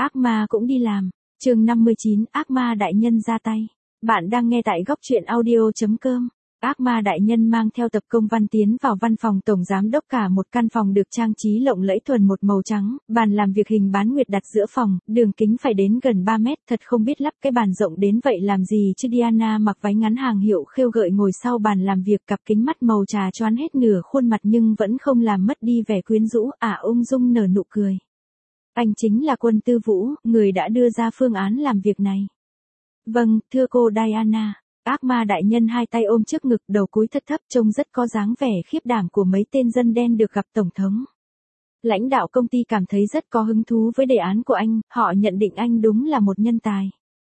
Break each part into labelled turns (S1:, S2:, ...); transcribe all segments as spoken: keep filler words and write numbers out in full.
S1: Ác ma cũng đi làm. Chương năm mươi chín, ác ma đại nhân ra tay. Bạn đang nghe tại góc truyện audio chấm com. Ác ma đại nhân mang theo tập công văn tiến vào văn phòng tổng giám đốc, cả một căn phòng được trang trí lộng lẫy thuần một màu trắng, bàn làm việc hình bán nguyệt đặt giữa phòng, đường kính phải đến gần ba mét, thật không biết lắp cái bàn rộng đến vậy làm gì chứ. Diana mặc váy ngắn hàng hiệu khêu gợi ngồi sau bàn làm việc, cặp kính mắt màu trà choán hết nửa khuôn mặt nhưng vẫn không làm mất đi vẻ quyến rũ, ả ung dung nở nụ cười. Anh chính là Quân Tư Vũ, người đã đưa ra phương án làm việc này. Vâng, thưa cô Diana. Ác ma đại nhân hai tay ôm trước ngực, đầu cúi thấp thấp, trông rất có dáng vẻ khiếp đảm của mấy tên dân đen được gặp tổng thống. Lãnh đạo công ty cảm thấy rất có hứng thú với đề án của anh, họ nhận định anh đúng là một nhân tài.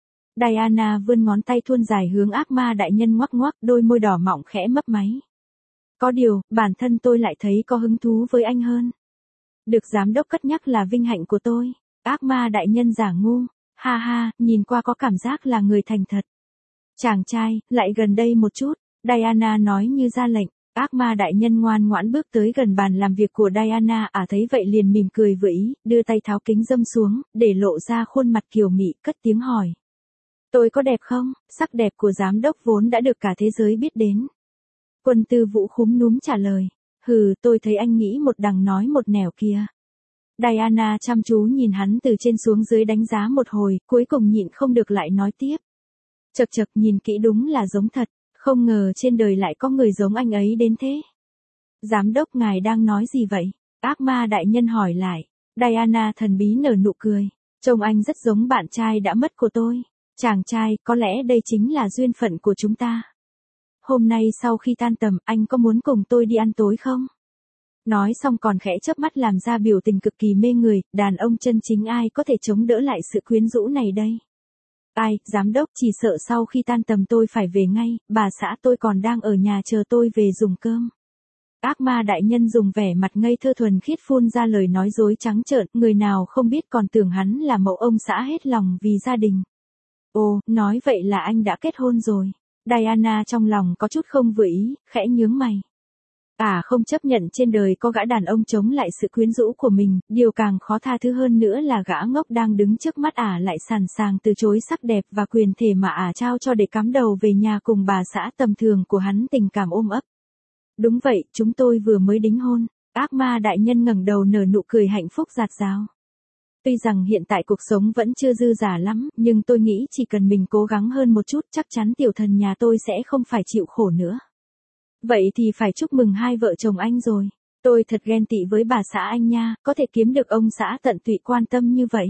S1: Diana vươn ngón tay thuôn dài hướng ác ma đại nhân ngoắc ngoắc, đôi môi đỏ mọng khẽ mấp máy. Có điều, bản thân tôi lại thấy có hứng thú với anh hơn. Được giám đốc cất nhắc là vinh hạnh của tôi. Ác ma đại nhân giả ngu. Ha ha, nhìn qua có cảm giác là người thành thật. Chàng trai, lại gần đây một chút. Diana nói như ra lệnh. Ác ma đại nhân ngoan ngoãn bước tới gần bàn làm việc của Diana, à thấy vậy liền mỉm cười vừa ý, đưa tay tháo kính râm xuống, để lộ ra khuôn mặt kiều mị, cất tiếng hỏi. Tôi có đẹp không? Sắc đẹp của giám đốc vốn đã được cả thế giới biết đến. Quân Tư Vũ khúm núm trả lời. Hừ, tôi thấy anh nghĩ một đằng nói một nẻo kia. Diana chăm chú nhìn hắn từ trên xuống dưới đánh giá một hồi, cuối cùng nhịn không được lại nói tiếp. Chậc chậc, nhìn kỹ đúng là giống thật, không ngờ trên đời lại có người giống anh ấy đến thế. Giám đốc ngài đang nói gì vậy? Ác ma đại nhân hỏi lại. Diana thần bí nở nụ cười. Trông anh rất giống bạn trai đã mất của tôi. Chàng trai, có lẽ đây chính là duyên phận của chúng ta. Hôm nay sau khi tan tầm, anh có muốn cùng tôi đi ăn tối không? Nói xong còn khẽ chớp mắt làm ra biểu tình cực kỳ mê người, đàn ông chân chính ai có thể chống đỡ lại sự quyến rũ này đây? Ai, giám đốc, chỉ sợ sau khi tan tầm tôi phải về ngay, bà xã tôi còn đang ở nhà chờ tôi về dùng cơm. Ác ma đại nhân dùng vẻ mặt ngây thơ thuần khiết phun ra lời nói dối trắng trợn, người nào không biết còn tưởng hắn là mẫu ông xã hết lòng vì gia đình. Ồ, nói vậy là anh đã kết hôn rồi. Diana trong lòng có chút không vừa ý, khẽ nhướng mày. À không chấp nhận trên đời có gã đàn ông chống lại sự quyến rũ của mình, điều càng khó tha thứ hơn nữa là gã ngốc đang đứng trước mắt ả lại sẵn sàng từ chối sắc đẹp và quyền thể mà ả trao cho để cắm đầu về nhà cùng bà xã tầm thường của hắn tình cảm ôm ấp. Đúng vậy, chúng tôi vừa mới đính hôn. Ác ma đại nhân ngẩng đầu nở nụ cười hạnh phúc rạt rào. Tuy rằng hiện tại cuộc sống vẫn chưa dư dả lắm, nhưng tôi nghĩ chỉ cần mình cố gắng hơn một chút chắc chắn tiểu thần nhà tôi sẽ không phải chịu khổ nữa. Vậy thì phải chúc mừng hai vợ chồng anh rồi. Tôi thật ghen tị với bà xã anh nha, có thể kiếm được ông xã tận tụy quan tâm như vậy.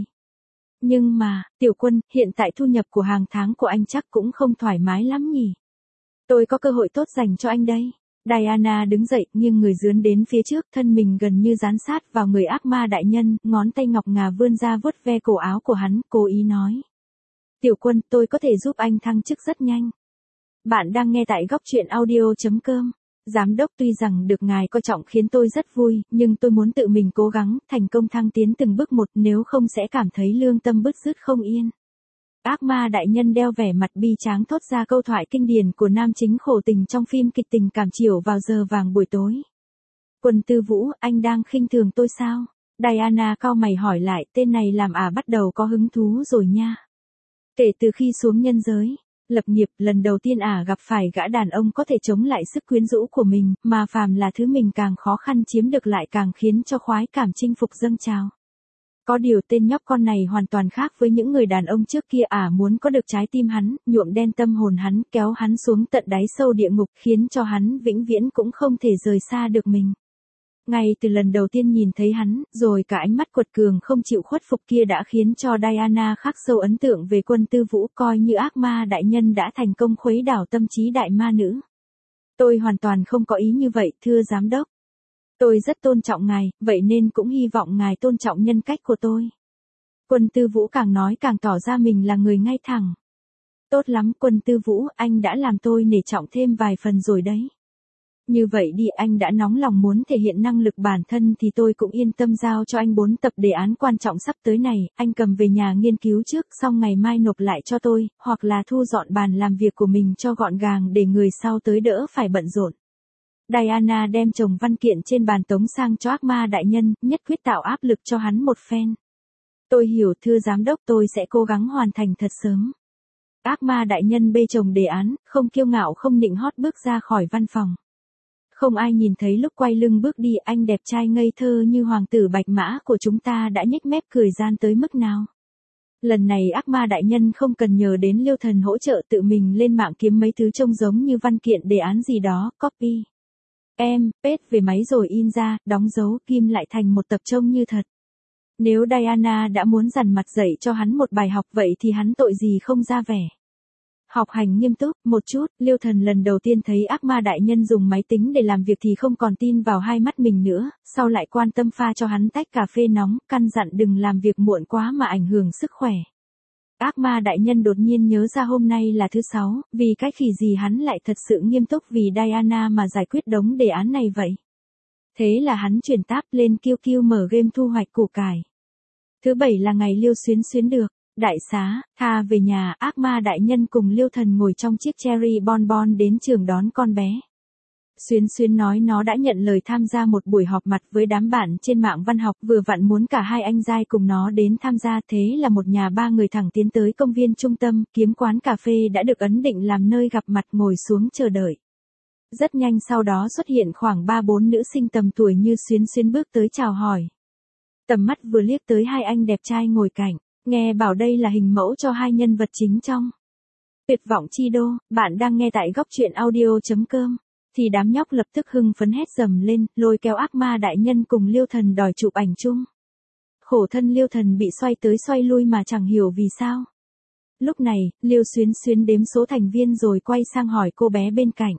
S1: Nhưng mà, tiểu Quân, hiện tại thu nhập của hàng tháng của anh chắc cũng không thoải mái lắm nhỉ. Tôi có cơ hội tốt dành cho anh đây. Diana đứng dậy, nghiêng người dướn đến phía trước, thân mình gần như dán sát vào người ác ma đại nhân, ngón tay ngọc ngà vươn ra vuốt ve cổ áo của hắn, cố ý nói. Tiểu Quân, tôi có thể giúp anh thăng chức rất nhanh. Bạn đang nghe tại góc truyện audio chấm com. Giám đốc, tuy rằng được ngài coi trọng khiến tôi rất vui, nhưng tôi muốn tự mình cố gắng, thành công thăng tiến từng bước một, nếu không sẽ cảm thấy lương tâm bứt rứt không yên. Ác ma đại nhân đeo vẻ mặt bi tráng thốt ra câu thoại kinh điển của nam chính khổ tình trong phim kịch tình cảm chiều vào giờ vàng buổi tối. Quân Tư Vũ, anh đang khinh thường tôi sao? Diana cau mày hỏi lại, tên này làm ả bắt đầu có hứng thú rồi nha. Kể từ khi xuống nhân giới, lập nghiệp, lần đầu tiên ả gặp phải gã đàn ông có thể chống lại sức quyến rũ của mình, mà phàm là thứ mình càng khó khăn chiếm được lại càng khiến cho khoái cảm chinh phục dâng trào. Có điều tên nhóc con này hoàn toàn khác với những người đàn ông trước kia, ả muốn có được trái tim hắn, nhuộm đen tâm hồn hắn, kéo hắn xuống tận đáy sâu địa ngục, khiến cho hắn vĩnh viễn cũng không thể rời xa được mình. Ngay từ lần đầu tiên nhìn thấy hắn, rồi cả ánh mắt quật cường không chịu khuất phục kia đã khiến cho Diana khắc sâu ấn tượng về Quân Tư Vũ, coi như ác ma đại nhân đã thành công khuấy đảo tâm trí đại ma nữ. Tôi hoàn toàn không có ý như vậy, thưa giám đốc. Tôi rất tôn trọng ngài, vậy nên cũng hy vọng ngài tôn trọng nhân cách của tôi. Quân Tư Vũ càng nói càng tỏ ra mình là người ngay thẳng. Tốt lắm, Quân Tư Vũ, anh đã làm tôi nể trọng thêm vài phần rồi đấy. Như vậy đi, anh đã nóng lòng muốn thể hiện năng lực bản thân thì tôi cũng yên tâm giao cho anh bốn tập đề án quan trọng sắp tới này, anh cầm về nhà nghiên cứu trước, xong ngày mai nộp lại cho tôi, hoặc là thu dọn bàn làm việc của mình cho gọn gàng để người sau tới đỡ phải bận rộn. Diana đem chồng văn kiện trên bàn tống sang cho ác ma đại nhân, nhất quyết tạo áp lực cho hắn một phen. Tôi hiểu thưa giám đốc, tôi sẽ cố gắng hoàn thành thật sớm. Ác ma đại nhân bê chồng đề án, không kiêu ngạo không nịnh hót bước ra khỏi văn phòng. Không ai nhìn thấy lúc quay lưng bước đi, anh đẹp trai ngây thơ như hoàng tử bạch mã của chúng ta đã nhếch mép cười gian tới mức nào. Lần này ác ma đại nhân không cần nhờ đến Liêu Thần hỗ trợ, tự mình lên mạng kiếm mấy thứ trông giống như văn kiện đề án gì đó, copy. Em, paste về máy rồi in ra, đóng dấu, kim lại thành một tập trông như thật. Nếu Diana đã muốn dằn mặt dạy cho hắn một bài học vậy thì hắn tội gì không ra vẻ. Học hành nghiêm túc, một chút, Liêu Thần lần đầu tiên thấy ác ma đại nhân dùng máy tính để làm việc thì không còn tin vào hai mắt mình nữa, sau lại quan tâm pha cho hắn tách cà phê nóng, căn dặn đừng làm việc muộn quá mà ảnh hưởng sức khỏe. Ác ma đại nhân đột nhiên nhớ ra hôm nay là thứ sáu, vì cái khỉ gì hắn lại thật sự nghiêm túc vì Diana mà giải quyết đống đề án này vậy. Thế là hắn chuyển tab lên Q Q mở game thu hoạch củ cải. Thứ bảy là ngày Liêu Xuyến Xuyến được đại xá, tha về nhà, ác ma đại nhân cùng Liêu Thần ngồi trong chiếc cherry bonbon đến trường đón con bé. Xuyến Xuyến nói nó đã nhận lời tham gia một buổi họp mặt với đám bạn trên mạng văn học, vừa vặn muốn cả hai anh giai cùng nó đến tham gia, thế là một nhà ba người thẳng tiến tới công viên trung tâm, kiếm quán cà phê đã được ấn định làm nơi gặp mặt, ngồi xuống chờ đợi. Rất nhanh sau đó xuất hiện khoảng ba bốn nữ sinh tầm tuổi như Xuyến Xuyến bước tới chào hỏi. Tầm mắt vừa liếc tới hai anh đẹp trai ngồi cạnh, nghe bảo đây là hình mẫu cho hai nhân vật chính trong Tuyệt vọng chi đô. Bạn đang nghe tại góc truyện audio.com. Thì đám nhóc lập tức hưng phấn hét dầm lên, lôi kéo ác ma đại nhân cùng Liêu Thần đòi chụp ảnh chung. Khổ thân Liêu Thần bị xoay tới xoay lui mà chẳng hiểu vì sao. Lúc này, Liêu Xuyến Xuyến đếm số thành viên rồi quay sang hỏi cô bé bên cạnh.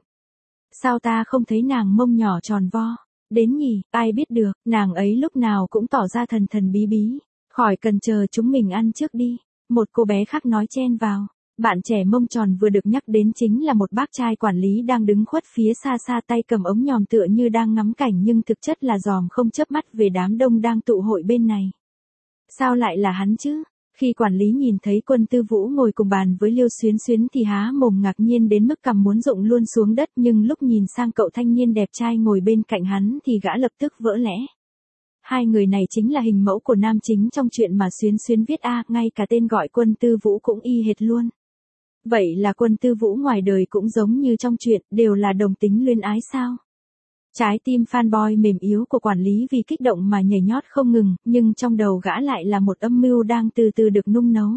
S1: Sao ta không thấy nàng mông nhỏ tròn vo? Đến nhỉ, ai biết được, nàng ấy lúc nào cũng tỏ ra thần thần bí bí. Khỏi cần chờ chúng mình ăn trước đi. Một cô bé khác nói chen vào. Bạn trẻ mông tròn vừa được nhắc đến chính là một bác trai quản lý đang đứng khuất phía xa xa, tay cầm ống nhòm tựa như đang ngắm cảnh nhưng thực chất là dòm không chớp mắt về đám đông đang tụ hội bên này. Sao lại là hắn chứ? Khi quản lý nhìn thấy Quân Tư Vũ ngồi cùng bàn với Liêu Xuyến Xuyến thì há mồm ngạc nhiên đến mức cằm muốn rụng luôn xuống đất, nhưng lúc nhìn sang cậu thanh niên đẹp trai ngồi bên cạnh hắn thì gã lập tức vỡ lẽ. Hai người này chính là hình mẫu của nam chính trong chuyện mà Xuyến Xuyến viết a, ngay cả tên gọi Quân Tư Vũ cũng y hệt luôn. Vậy là Quân Tư Vũ ngoài đời cũng giống như trong chuyện, đều là đồng tính luyến ái sao? Trái tim fanboy mềm yếu của quản lý vì kích động mà nhảy nhót không ngừng, nhưng trong đầu gã lại là một âm mưu đang từ từ được nung nấu.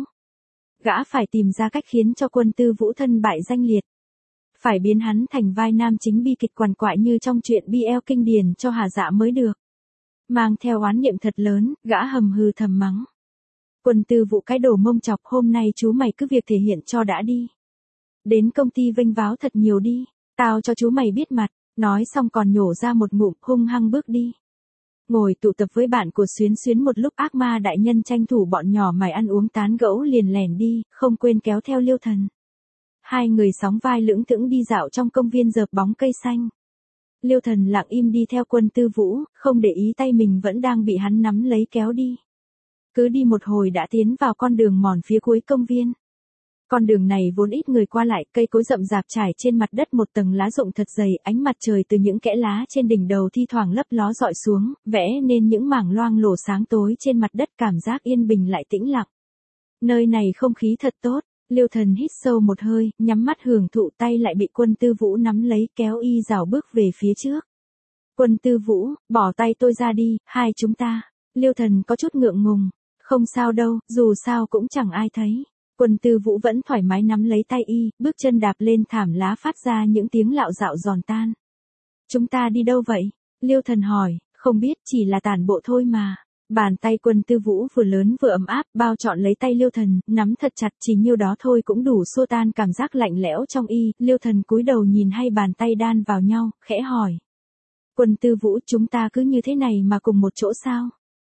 S1: Gã phải tìm ra cách khiến cho Quân Tư Vũ thân bại danh liệt. Phải biến hắn thành vai nam chính bi kịch quằn quại như trong chuyện bê lờ kinh điển cho hả dạ mới được. Mang theo oán niệm thật lớn, gã hầm hừ thầm mắng. Quân Tư Vũ cái đồ mông chọc, hôm nay chú mày cứ việc thể hiện cho đã đi. Đến công ty vênh váo thật nhiều đi, tao cho chú mày biết mặt, nói xong còn nhổ ra một ngụm, hung hăng bước đi. Ngồi tụ tập với bạn của Xuyến Xuyến một lúc, ác ma đại nhân tranh thủ bọn nhỏ mày ăn uống tán gẫu liền lẻn đi, không quên kéo theo Liêu Thần. Hai người sóng vai lững thững đi dạo trong công viên dợp bóng cây xanh. Liêu Thần lặng im đi theo Quân Tư Vũ, không để ý tay mình vẫn đang bị hắn nắm lấy kéo đi. Cứ đi một hồi đã tiến vào con đường mòn phía cuối công viên. Con đường này vốn ít người qua lại, cây cối rậm rạp trải trên mặt đất một tầng lá rụng thật dày, ánh mặt trời từ những kẽ lá trên đỉnh đầu thi thoảng lấp ló dọi xuống, vẽ nên những mảng loang lổ sáng tối trên mặt đất, cảm giác yên bình lại tĩnh lặng. Nơi này không khí thật tốt. Liêu Thần hít sâu một hơi, nhắm mắt hưởng thụ, tay lại bị Quân Tư Vũ nắm lấy kéo y rảo bước về phía trước. Quân Tư Vũ, bỏ tay tôi ra đi, hai chúng ta. Liêu Thần có chút ngượng ngùng. Không sao đâu, dù sao cũng chẳng ai thấy. Quân Tư Vũ vẫn thoải mái nắm lấy tay y, bước chân đạp lên thảm lá phát ra những tiếng lạo dạo giòn tan. Chúng ta đi đâu vậy? Liêu Thần hỏi, không biết, chỉ là tản bộ thôi mà. Bàn tay Quân Tư Vũ vừa lớn vừa ấm áp, bao trọn lấy tay Liêu Thần, nắm thật chặt, chỉ nhiêu đó thôi cũng đủ xua tan cảm giác lạnh lẽo trong y. Liêu Thần cúi đầu nhìn hai bàn tay đan vào nhau, khẽ hỏi. Quân Tư Vũ, chúng ta cứ như thế này mà cùng một chỗ sao?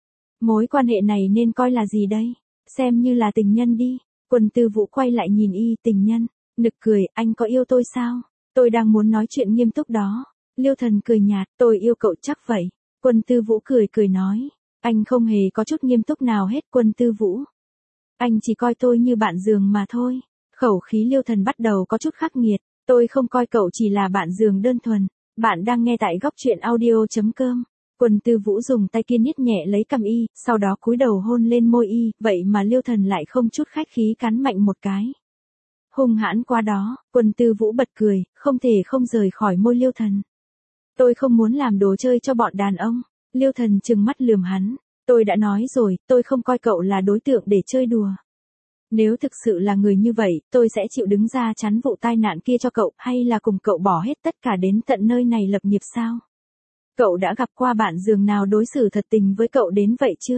S1: Mối quan hệ này nên coi là gì đây? Xem như là tình nhân đi. Quân Tư Vũ quay lại nhìn y, tình nhân. Nực cười, anh có yêu tôi sao? Tôi đang muốn nói chuyện nghiêm túc đó. Liêu Thần cười nhạt, tôi yêu cậu chắc vậy. Quân Tư Vũ cười cười nói. Anh không hề có chút nghiêm túc nào hết. Quân Tư Vũ. Anh chỉ coi tôi như bạn giường mà thôi. Khẩu khí Liêu Thần bắt đầu có chút khắc nghiệt. Tôi không coi cậu chỉ là bạn giường đơn thuần. Bạn đang nghe tại góc truyện audio chấm com. Quân Tư Vũ dùng tay kia niết nhẹ lấy cằm y, sau đó cúi đầu hôn lên môi y, vậy mà Liêu Thần lại không chút khách khí cắn mạnh một cái. Hung hãn qua đó, Quân Tư Vũ bật cười, không thể không rời khỏi môi Liêu Thần. Tôi không muốn làm đồ chơi cho bọn đàn ông. Liêu Thần trừng mắt lườm hắn. Tôi đã nói rồi, tôi không coi cậu là đối tượng để chơi đùa. Nếu thực sự là người như vậy, tôi sẽ chịu đứng ra chắn vụ tai nạn kia cho cậu, hay là cùng cậu bỏ hết tất cả đến tận nơi này lập nghiệp sao? Cậu đã gặp qua bạn giường nào đối xử thật tình với cậu đến vậy chưa?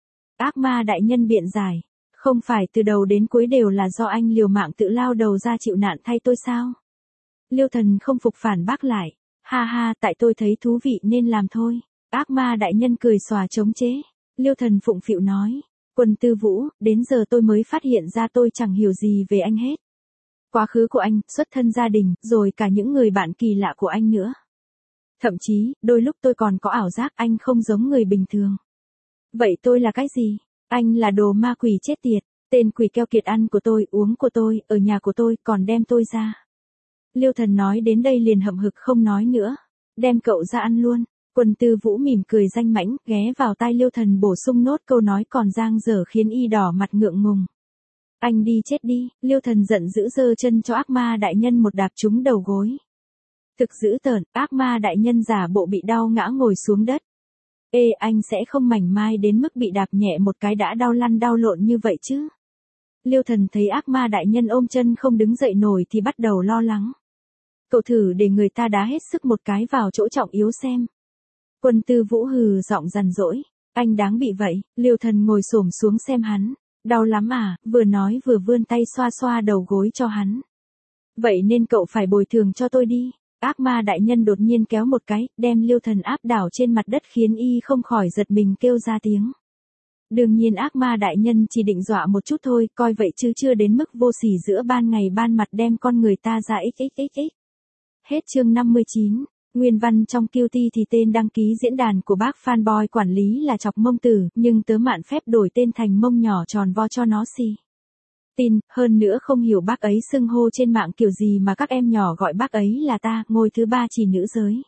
S1: Ác ma đại nhân biện giải. Không phải từ đầu đến cuối đều là do anh liều mạng tự lao đầu ra chịu nạn thay tôi sao? Liêu Thần không phục phản bác lại. Ha ha, tại tôi thấy thú vị nên làm thôi. Ác ma đại nhân cười xòa chống chế. Liêu Thần phụng phịu nói. Quân Tư Vũ, đến giờ tôi mới phát hiện ra tôi chẳng hiểu gì về anh hết. Quá khứ của anh, xuất thân gia đình, rồi cả những người bạn kỳ lạ của anh nữa. Thậm chí, đôi lúc tôi còn có ảo giác anh không giống người bình thường. Vậy tôi là cái gì? Anh là đồ ma quỷ chết tiệt, tên quỷ keo kiệt ăn của tôi, uống của tôi, ở nhà của tôi, còn đem tôi ra. Liêu Thần nói đến đây liền hậm hực không nói nữa. Đem cậu ra ăn luôn. Quân Tư Vũ mỉm cười danh mãnh, ghé vào tai Liêu Thần bổ sung nốt câu nói còn dang dở khiến y đỏ mặt ngượng ngùng. Anh đi chết đi. Liêu Thần giận dữ giơ chân cho ác ma đại nhân một đạp trúng đầu gối. Thực dữ tợn, ác ma đại nhân giả bộ bị đau ngã ngồi xuống đất. Ê, anh sẽ không mảnh mai đến mức bị đạp nhẹ một cái đã đau lăn đau lộn như vậy chứ? Liêu Thần thấy ác ma đại nhân ôm chân không đứng dậy nổi thì bắt đầu lo lắng. Cậu thử để người ta đá hết sức một cái vào chỗ trọng yếu xem. Quân Tư Vũ hừ giọng dằn dỗi. Anh đáng bị vậy. Liêu Thần ngồi xổm xuống xem hắn. Đau lắm à, vừa nói vừa vươn tay xoa xoa đầu gối cho hắn. Vậy nên cậu phải bồi thường cho tôi đi. Ác ma đại nhân đột nhiên kéo một cái, đem Liêu Thần áp đảo trên mặt đất khiến y không khỏi giật mình kêu ra tiếng. Đương nhiên ác ma đại nhân chỉ định dọa một chút thôi, coi vậy chứ chưa đến mức vô sỉ giữa ban ngày ban mặt đem con người ta ra xxxx. Hết chương năm mươi chín. Nguyên văn trong Q T thì tên đăng ký diễn đàn của bác fanboy quản lý là Chọc Mông Tử, nhưng tớ mạn phép đổi tên thành Mông Nhỏ Tròn Vo cho nó xì. Tin, hơn nữa không hiểu bác ấy xưng hô trên mạng kiểu gì mà các em nhỏ gọi bác ấy là ta, ngôi thứ ba chỉ nữ giới.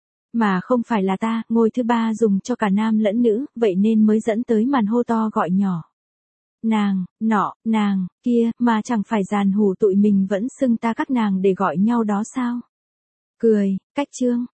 S1: Mà không phải là ta, ngôi thứ ba dùng cho cả nam lẫn nữ, vậy nên mới dẫn tới màn hô to gọi nhỏ. Nàng, nọ, nàng, kia, mà chẳng phải giàn hủ tụi mình vẫn xưng ta các nàng để gọi nhau đó sao? Cười, cách chương.